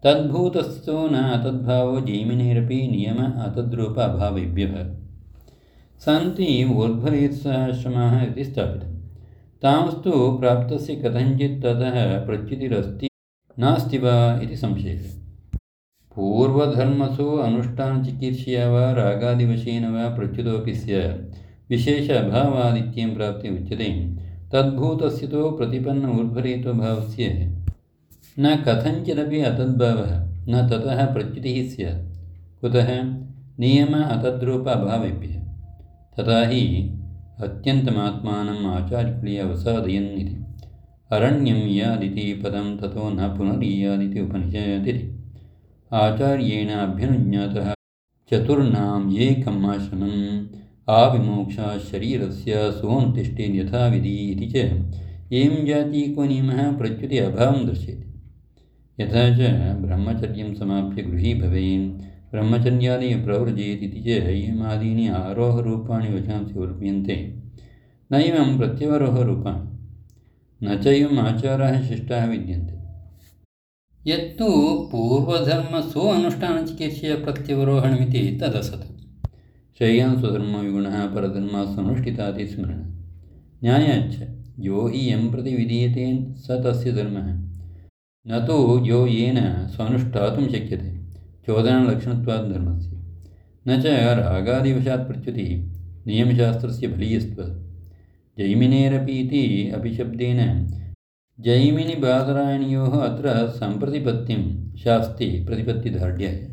तद्भूतस्तु न तद्भावो जैमिनेरपि नियम अतद्रूप अभावेभ्यः सन्ति ऊर्ध्वरेत्साश्रमाः इति स्थापितम्। तांस्तु प्राप्तस्य कथञ्चित् ततः प्रच्युतिरस्ति नास्ति वा इति संशयः। पूर्वधर्मसु अनुष्ठानचिकीर्षया वा रागादिवशेन वा प्रच्युतोऽपि स्यात् विशेष अभावादित्यं प्राप्ति उच्यते। तद्भूतस्य तु प्रतिपन्न ऊर्ध्वरेतोभावस्य न कथञ्चिदपि अतद्भावः न ततः प्रच्युतिः स्यात्। कुतः? नियम अतद्रूप अभावेभ्यः। तथा हि अत्यन्तमात्मानम् आचार्यकुले अवसादयन् इति। अरण्यं यादिति पदं ततो न पुनरीयादिति उपनिषदिति। आचार्येण अभ्यनुज्ञातः चतुर्णाम् एकम् आश्रमम् आविमोक्षात् शरीरस्य सोऽनुतिष्ठेत् यथाविधि इति च एवं जातीको नियमः प्रच्युति अभावं दर्शयति। यथा च ब्रह्मचर्यं समाप्य गृही भवेन् ब्रह्मचर्यादि प्रव्रजेत् इति च इयमादीनि आरोहरूपाणि वचांसि वर्ण्यन्ते नैवं प्रत्यवरोहरूपाणि न चैवम् आचाराः शिष्टाः विद्यन्ते। यत्तु पूर्वधर्मसु अनुष्ठानचिकीर्षया प्रत्यवरोहणमिति तदसत्। श्रेयान् स्वधर्मविगुणः परधर्मासनुष्ठिताति स्मरण। न्यायाच्च यो हि यं प्रति विधीयते स तस्य धर्मः न तु यो येन स्वानुष्ठातुं शक्यते चोदनलक्षणत्वात् धर्मस्य। न च रागादिवशात् प्रच्युतिः नियमशास्त्रस्य बलीयस्त्वात्। जैमिनेरपि इति अपिशब्देन जैमिनिबादरायणयोः अत्र सम्प्रतिपत्तिं शास्ति प्रतिपत्तिदार्ढ्याय।